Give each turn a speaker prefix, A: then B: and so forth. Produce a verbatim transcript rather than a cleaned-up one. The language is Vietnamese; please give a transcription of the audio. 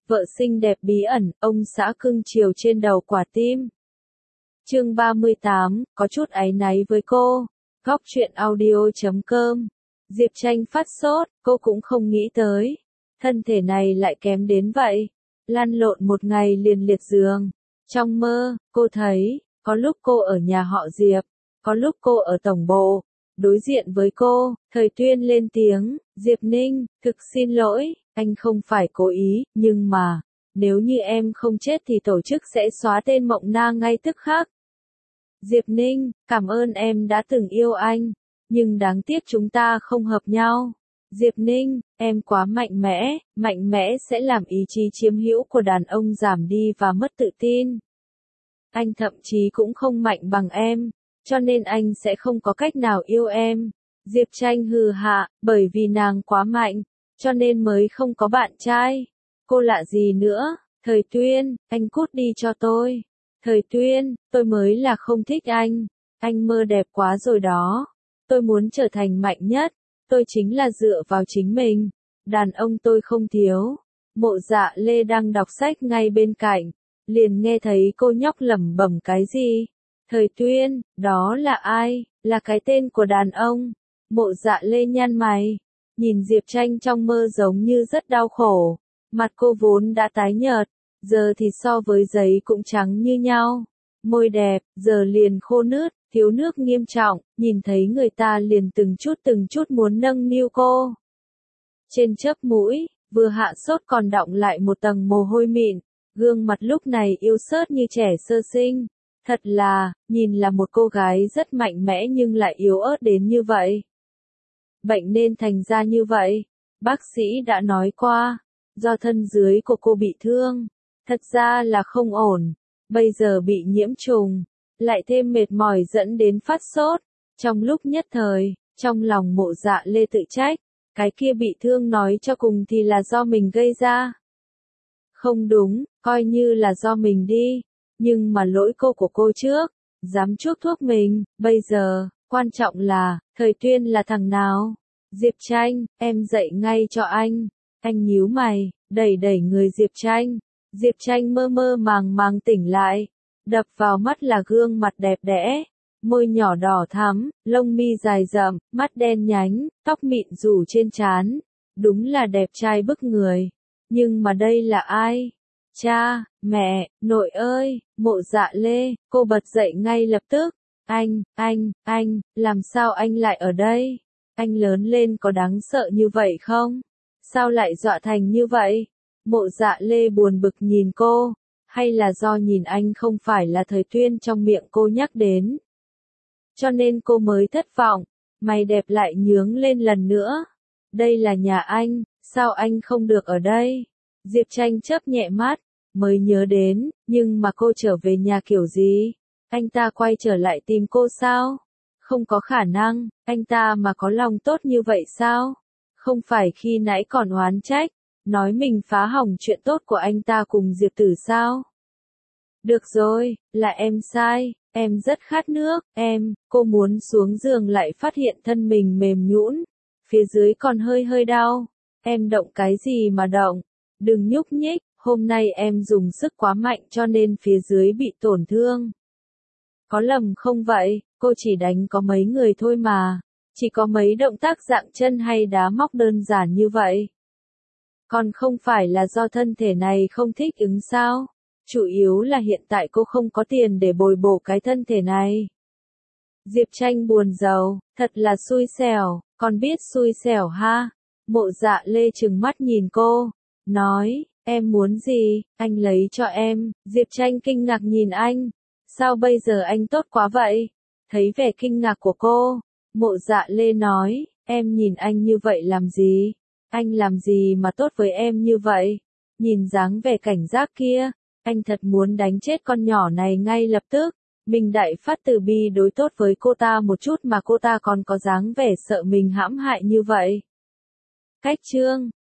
A: Vợ xinh đẹp bí ẩn, ông xã cưng chiều trên đầu quả tim. Chương ba mươi tám, có chút áy náy với cô. Góc truyện audio chấm com. Diệp Tranh phát sốt, cô cũng không nghĩ tới. Thân thể này lại kém đến vậy. Lăn lộn một ngày liền liệt giường. Trong mơ, cô thấy, có lúc cô ở nhà họ Diệp, có lúc cô ở tổng bộ. Đối diện với cô, Thời Tuyên lên tiếng, Diệp Ninh, thực xin lỗi, anh không phải cố ý, nhưng mà, nếu như em không chết thì tổ chức sẽ xóa tên Mộng Na ngay tức khắc. Diệp Ninh, cảm ơn em đã từng yêu anh, nhưng đáng tiếc chúng ta không hợp nhau. Diệp Ninh, em quá mạnh mẽ, mạnh mẽ sẽ làm ý chí chiếm hữu của đàn ông giảm đi và mất tự tin. Anh thậm chí cũng không mạnh bằng em, cho nên anh sẽ không có cách nào yêu em. Diệp Tranh hừ hạ, bởi vì nàng quá mạnh, cho nên mới không có bạn trai. Cô lạ gì nữa? Thời Tuyên, anh cút đi cho tôi. Thời Tuyên, tôi mới là không thích anh. Anh mơ đẹp quá rồi đó. Tôi muốn trở thành mạnh nhất. Tôi chính là dựa vào chính mình. Đàn ông tôi không thiếu. Mộ Dạ Lê đang đọc sách ngay bên cạnh. Liền nghe thấy cô nhóc lẩm bẩm cái gì. Thời Tuyên, đó là ai? Là cái tên của đàn ông. Mộ Dạ Lê nhăn mày. Nhìn Diệp Tranh trong mơ giống như rất đau khổ. Mặt cô vốn đã tái nhợt. Giờ thì so với giấy cũng trắng như nhau. Môi đẹp, giờ liền khô nứt, thiếu nước nghiêm trọng, nhìn thấy người ta liền từng chút từng chút muốn nâng niu cô. Trên chớp mũi, vừa hạ sốt còn đọng lại một tầng mồ hôi mịn, gương mặt lúc này yêu xớt như trẻ sơ sinh. Thật là, nhìn là một cô gái rất mạnh mẽ nhưng lại yếu ớt đến như vậy. Bệnh nên thành ra như vậy, bác sĩ đã nói qua, do thân dưới của cô bị thương. Thật ra là không ổn, bây giờ bị nhiễm trùng, lại thêm mệt mỏi dẫn đến phát sốt. Trong lúc nhất thời, trong lòng Mộ Dạ Lê tự trách, cái kia bị thương nói cho cùng thì là do mình gây ra. Không đúng, coi như là do mình đi, nhưng mà lỗi cô của cô trước, dám chuốc thuốc mình, bây giờ, quan trọng là, Thời Tuyên là thằng nào? Diệp Tranh, em dậy ngay cho anh. Anh nhíu mày, đẩy đẩy người Diệp Tranh. Diệp Tranh mơ mơ màng màng tỉnh lại, đập vào mắt là gương mặt đẹp đẽ, môi nhỏ đỏ thắm, lông mi dài rậm, mắt đen nhánh, tóc mịn rủ trên trán, đúng là đẹp trai bức người. Nhưng mà đây là ai? Cha, mẹ, nội ơi, Mộ Dạ Lê, cô bật dậy ngay lập tức. Anh, anh, anh, làm sao anh lại ở đây? Anh lớn lên có đáng sợ như vậy không? Sao lại dọa thành như vậy? Mộ Dạ Lê buồn bực nhìn cô, hay là do nhìn anh không phải là Thời Tuyên trong miệng cô nhắc đến. Cho nên cô mới thất vọng, mày đẹp lại nhướng lên lần nữa. Đây là nhà anh, sao anh không được ở đây? Diệp Tranh chớp nhẹ mắt, mới nhớ đến, nhưng mà cô trở về nhà kiểu gì? Anh ta quay trở lại tìm cô sao? Không có khả năng, anh ta mà có lòng tốt như vậy sao? Không phải khi nãy còn oán trách, nói mình phá hỏng chuyện tốt của anh ta cùng Diệp Tử sao? Được rồi, là em sai, em rất khát nước, em, cô muốn xuống giường lại phát hiện thân mình mềm nhũn, phía dưới còn hơi hơi đau. Em động cái gì mà động? Đừng nhúc nhích, hôm nay em dùng sức quá mạnh cho nên phía dưới bị tổn thương. Có lầm không vậy, cô chỉ đánh có mấy người thôi mà, chỉ có mấy động tác dạng chân hay đá móc đơn giản như vậy. Còn không phải là do thân thể này không thích ứng sao? Chủ yếu là hiện tại cô không có tiền để bồi bổ cái thân thể này. Diệp Tranh buồn rầu, thật là xui xẻo, còn biết xui xẻo ha? Mộ Dạ Lê trừng mắt nhìn cô, nói, em muốn gì, anh lấy cho em. Diệp Tranh kinh ngạc nhìn anh, sao bây giờ anh tốt quá vậy? Thấy vẻ kinh ngạc của cô, Mộ Dạ Lê nói, em nhìn anh như vậy làm gì? Anh làm gì mà tốt với em như vậy? Nhìn dáng vẻ cảnh giác kia, anh thật muốn đánh chết con nhỏ này ngay lập tức. Mình đại phát từ bi đối tốt với cô ta một chút mà cô ta còn có dáng vẻ sợ mình hãm hại như vậy. Cách chương